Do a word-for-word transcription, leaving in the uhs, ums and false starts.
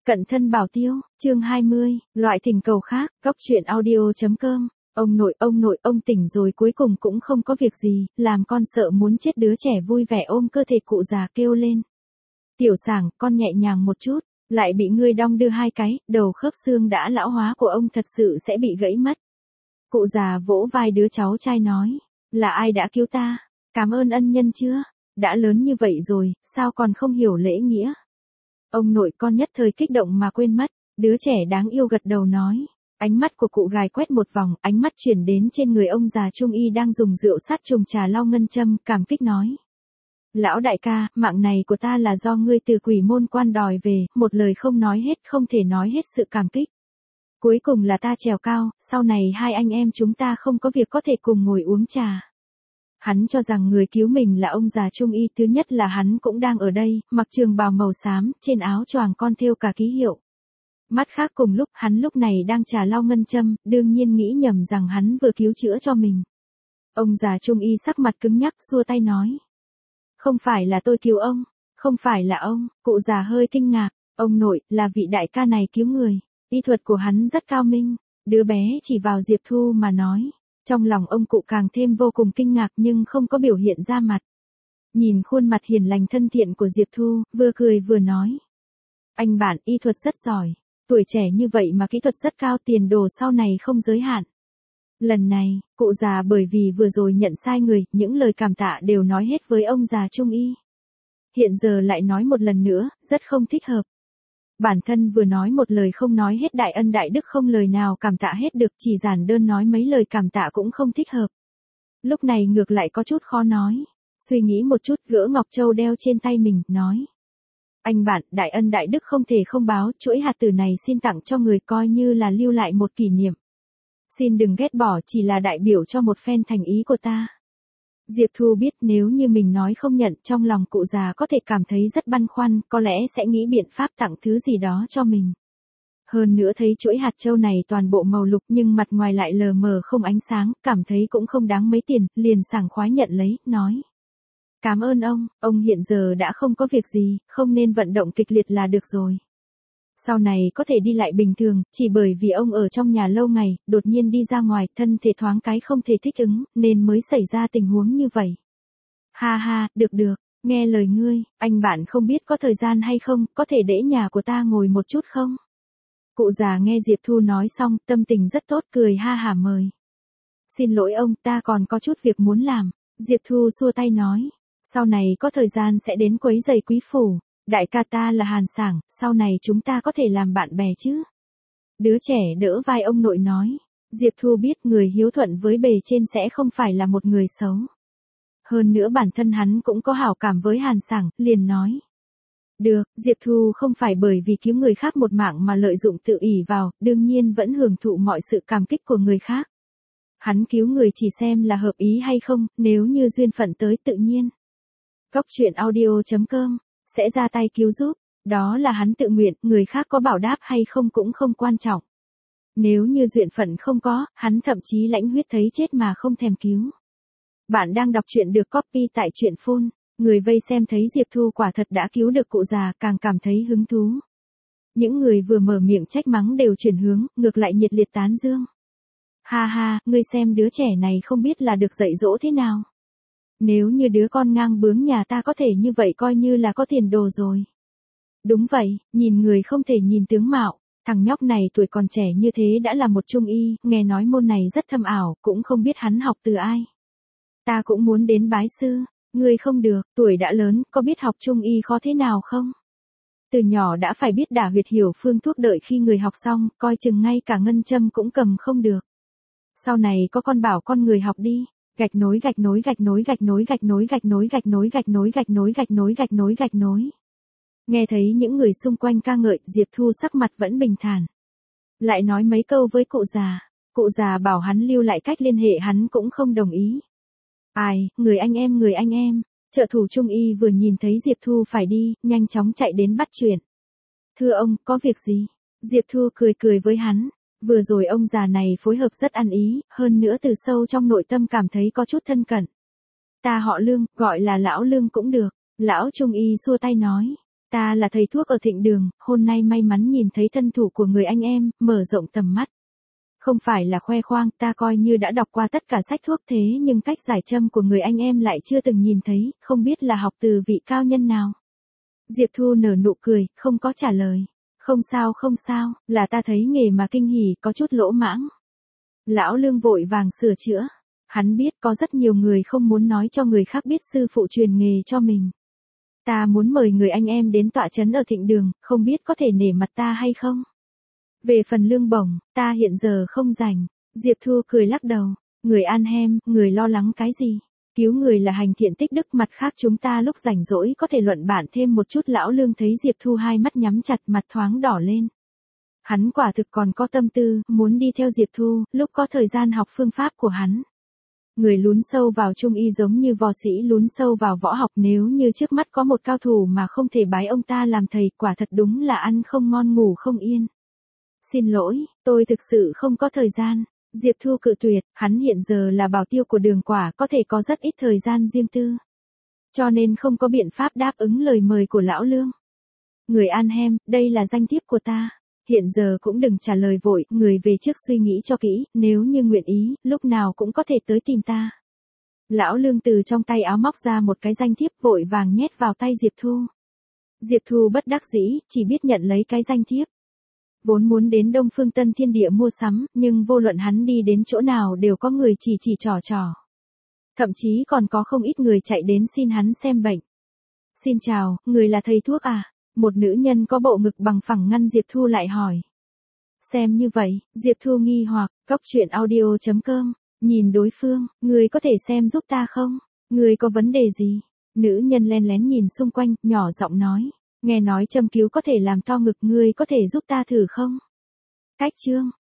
Cận thân bảo tiêu, chương hai mươi, loại thỉnh cầu khác, góc truyện audio.com. Ông nội, ông nội, ông tỉnh rồi cuối cùng cũng không có việc gì, làm con sợ muốn chết. Đứa trẻ vui vẻ ôm cơ thể cụ già kêu lên. Tiểu Sảng, con nhẹ nhàng một chút, lại bị ngươi đong đưa hai cái, đầu khớp xương đã lão hóa của ông thật sự sẽ bị gãy mất. Cụ già vỗ vai đứa cháu trai nói, là ai đã cứu ta? Cảm ơn ân nhân chưa? Đã lớn như vậy rồi, sao còn không hiểu lễ nghĩa? Ông nội, con nhất thời kích động mà quên mất. Đứa trẻ đáng yêu gật đầu nói. Ánh mắt của cụ gài quét một vòng, ánh mắt chuyển đến trên người ông già trung y đang dùng rượu sát trùng trà lau ngân châm, cảm kích nói. Lão đại ca, mạng này của ta là do ngươi từ quỷ môn quan đòi về, một lời không nói hết, không thể nói hết sự cảm kích. Cuối cùng là ta trèo cao, sau này hai anh em chúng ta không có việc có thể cùng ngồi uống trà. Hắn cho rằng người cứu mình là ông già trung y, thứ nhất là hắn cũng đang ở đây, mặc trường bào màu xám, trên áo choàng con thêu cả ký hiệu. Mắt khác cùng lúc, hắn lúc này đang trà lau ngân châm, đương nhiên nghĩ nhầm rằng hắn vừa cứu chữa cho mình. Ông già trung y sắc mặt cứng nhắc xua tay nói. Không phải là tôi cứu ông, không phải là ông. Cụ già hơi kinh ngạc, ông nội, là vị đại ca này cứu người, y thuật của hắn rất cao minh. Đứa bé chỉ vào Diệp Thu mà nói. Trong lòng ông cụ càng thêm vô cùng kinh ngạc nhưng không có biểu hiện ra mặt. Nhìn khuôn mặt hiền lành thân thiện của Diệp Thu, vừa cười vừa nói. Anh bạn, y thuật rất giỏi, tuổi trẻ như vậy mà kỹ thuật rất cao, tiền đồ sau này không giới hạn. Lần này, cụ già bởi vì vừa rồi nhận sai người, những lời cảm tạ đều nói hết với ông già trung y. Hiện giờ lại nói một lần nữa, rất không thích hợp. Bản thân vừa nói một lời không nói hết đại ân đại đức, không lời nào cảm tạ hết được, chỉ giản đơn nói mấy lời cảm tạ cũng không thích hợp. Lúc này ngược lại có chút khó nói. Suy nghĩ một chút, gỡ ngọc châu đeo trên tay mình, nói. Anh bạn, đại ân đại đức không thể không báo, chuỗi hạt tử này xin tặng cho người, coi như là lưu lại một kỷ niệm. Xin đừng ghét bỏ, chỉ là đại biểu cho một phen thành ý của ta. Diệp Thu biết nếu như mình nói không nhận, trong lòng cụ già có thể cảm thấy rất băn khoăn, có lẽ sẽ nghĩ biện pháp tặng thứ gì đó cho mình. Hơn nữa thấy chuỗi hạt châu này toàn bộ màu lục nhưng mặt ngoài lại lờ mờ không ánh sáng, cảm thấy cũng không đáng mấy tiền, liền sảng khoái nhận lấy, nói. Cảm ơn ông, ông hiện giờ đã không có việc gì, không nên vận động kịch liệt là được rồi. Sau này có thể đi lại bình thường, chỉ bởi vì ông ở trong nhà lâu ngày, đột nhiên đi ra ngoài, thân thể thoáng cái không thể thích ứng, nên mới xảy ra tình huống như vậy. Ha ha, được được, nghe lời ngươi, anh bạn không biết có thời gian hay không, có thể để nhà của ta ngồi một chút không? Cụ già nghe Diệp Thu nói xong, tâm tình rất tốt, cười ha hả mời. Xin lỗi ông, ta còn có chút việc muốn làm. Diệp Thu xua tay nói, sau này có thời gian sẽ đến quấy giày quý phủ. Đại ca ta là Hàn Sảng, sau này chúng ta có thể làm bạn bè chứ? Đứa trẻ đỡ vai ông nội nói. Diệp Thu biết người hiếu thuận với bề trên sẽ không phải là một người xấu. Hơn nữa bản thân hắn cũng có hảo cảm với Hàn Sảng, liền nói. Được, Diệp Thu không phải bởi vì cứu người khác một mạng mà lợi dụng tự ỷ vào, đương nhiên vẫn hưởng thụ mọi sự cảm kích của người khác. Hắn cứu người chỉ xem là hợp ý hay không, nếu như duyên phận tới tự nhiên. Góc truyện audio.com sẽ ra tay cứu giúp, đó là hắn tự nguyện, người khác có bảo đáp hay không cũng không quan trọng. Nếu như duyên phận không có, hắn thậm chí lãnh huyết thấy chết mà không thèm cứu. Bạn đang đọc truyện được copy tại truyện phone, người vây xem thấy Diệp Thu quả thật đã cứu được cụ già, càng cảm thấy hứng thú. Những người vừa mở miệng trách mắng đều chuyển hướng, ngược lại nhiệt liệt tán dương. Ha ha, ngươi xem đứa trẻ này không biết là được dạy dỗ thế nào. Nếu như đứa con ngang bướng nhà ta có thể như vậy coi như là có tiền đồ rồi. Đúng vậy, nhìn người không thể nhìn tướng mạo, thằng nhóc này tuổi còn trẻ như thế đã là một trung y, nghe nói môn này rất thâm ảo, cũng không biết hắn học từ ai. Ta cũng muốn đến bái sư, ngươi không được, tuổi đã lớn, có biết học trung y khó thế nào không? Từ nhỏ đã phải biết đả huyệt hiểu phương thuốc, đợi khi người học xong, coi chừng ngay cả ngân châm cũng cầm không được. Sau này có con bảo con người học đi. Gạch nối gạch nối gạch nối gạch nối gạch nối gạch nối gạch nối gạch nối gạch nối gạch nối gạch nối gạch nối. Nghe thấy những người xung quanh ca ngợi, Diệp Thu sắc mặt vẫn bình thản. Lại nói mấy câu với cụ già, cụ già bảo hắn lưu lại cách liên hệ, hắn cũng không đồng ý. Ai, người anh em người anh em, trợ thủ trung y vừa nhìn thấy Diệp Thu phải đi, nhanh chóng chạy đến bắt chuyện. Thưa ông, có việc gì? Diệp Thu cười cười với hắn. Vừa rồi ông già này phối hợp rất ăn ý, hơn nữa từ sâu trong nội tâm cảm thấy có chút thân cận. Ta họ Lương, gọi là lão Lương cũng được. Lão trung y xua tay nói. Ta là thầy thuốc ở Thịnh Đường, hôm nay may mắn nhìn thấy thân thủ của người anh em, mở rộng tầm mắt. Không phải là khoe khoang, ta coi như đã đọc qua tất cả sách thuốc thế nhưng cách giải châm của người anh em lại chưa từng nhìn thấy, không biết là học từ vị cao nhân nào. Diệp Thu nở nụ cười, không có trả lời. Không sao không sao, là ta thấy nghề mà kinh hỉ, có chút lỗ mãng. Lão Lương vội vàng sửa chữa. Hắn biết có rất nhiều người không muốn nói cho người khác biết sư phụ truyền nghề cho mình. Ta muốn mời người anh em đến tọa trấn ở Thịnh Đường, không biết có thể nể mặt ta hay không? Về phần lương bổng, ta hiện giờ không rảnh. Diệp Thu cười lắc đầu. Người An Hem, người lo lắng cái gì? Cứu người là hành thiện tích đức, mặt khác chúng ta lúc rảnh rỗi có thể luận bản thêm một chút. Lão Lương thấy Diệp Thu hai mắt nhắm chặt, mặt thoáng đỏ lên. Hắn quả thực còn có tâm tư, muốn đi theo Diệp Thu, lúc có thời gian học phương pháp của hắn. Người lún sâu vào trung y giống như võ sĩ lún sâu vào võ học, nếu như trước mắt có một cao thủ mà không thể bái ông ta làm thầy, quả thật đúng là ăn không ngon ngủ không yên. Xin lỗi, tôi thực sự không có thời gian. Diệp Thu cự tuyệt, hắn hiện giờ là bảo tiêu của Đường Quả, có thể có rất ít thời gian riêng tư. Cho nên không có biện pháp đáp ứng lời mời của Lão Lương. Người An Hem, đây là danh thiếp của ta. Hiện giờ cũng đừng trả lời vội, người về trước suy nghĩ cho kỹ, nếu như nguyện ý, lúc nào cũng có thể tới tìm ta. Lão Lương từ trong tay áo móc ra một cái danh thiếp, vội vàng nhét vào tay Diệp Thu. Diệp Thu bất đắc dĩ, chỉ biết nhận lấy cái danh thiếp. Vốn muốn đến Đông Phương Tân Thiên Địa mua sắm, nhưng vô luận hắn đi đến chỗ nào đều có người chỉ chỉ trò trò. Thậm chí còn có không ít người chạy đến xin hắn xem bệnh. Xin chào, người là thầy thuốc à? Một nữ nhân có bộ ngực bằng phẳng ngăn Diệp Thu lại hỏi. Xem như vậy, Diệp Thu nghi hoặc, cốc truyện audio chấm com, nhìn đối phương, người có thể xem giúp ta không? Người có vấn đề gì? Nữ nhân len lén nhìn xung quanh, nhỏ giọng nói. Nghe nói châm cứu có thể làm to ngực, ngươi có thể giúp ta thử không? Cách chương.